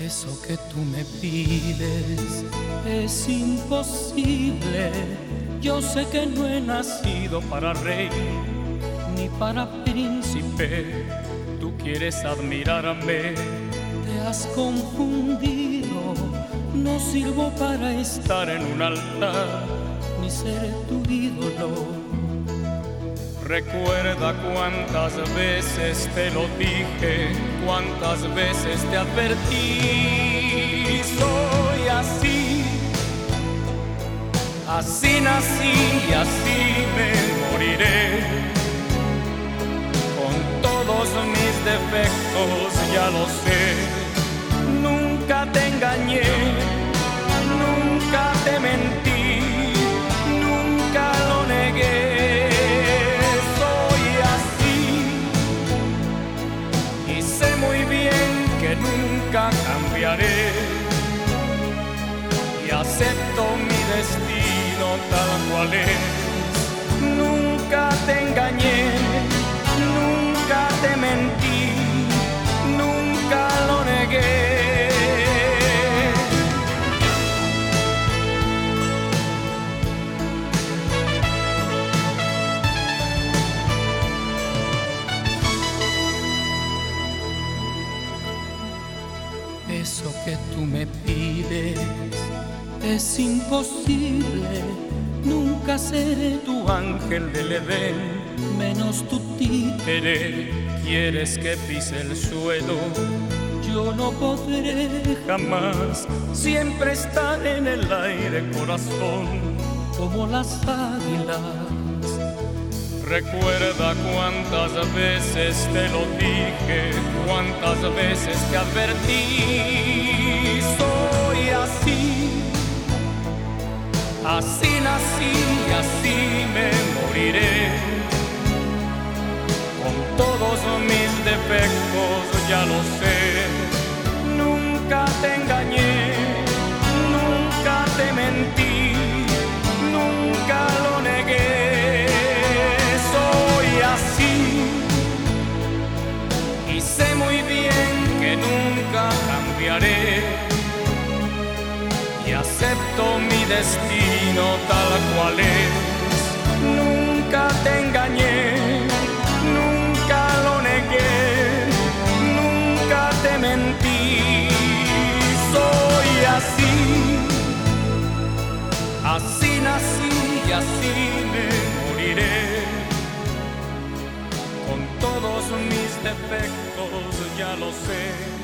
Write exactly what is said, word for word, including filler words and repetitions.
Eso que tú me pides es imposible. Yo sé que no he nacido para rey ni para príncipe. Tú quieres admirarme, te has confundido. No sirvo para estar en un altar ni ser tu ídolo. Recuerda cuántas veces te lo dije, cuántas veces te advertí. Soy así, así nací y así me moriré. Con todos mis defectos, ya lo sé. Nunca te engañé, nunca te mentí, nunca lo negué. Nunca cambiaré y acepto mi destino tal cual es. Nunca te engañé, nunca te mentí, nunca lo negué. Eso que tú me pides es imposible. Nunca seré tu ángel del Edén, menos tu títere. Quieres que pise el suelo, yo no podré jamás. Siempre estar en el aire, corazón, como las águilas. Recuerda cuántas veces te lo dije, cuántas veces te advertí. Soy así, así nací y así me moriré. Con todos mis defectos, ya lo sé. Nunca te engañé, nunca te mentí, nunca lo negué. Y sé muy bien que nunca cambiaré y acepto mi destino tal cual es. Nunca te engañé, nunca lo negué, nunca te mentí. Soy así, así nací y así me moriré. Con todos mis defectos, ya lo sé.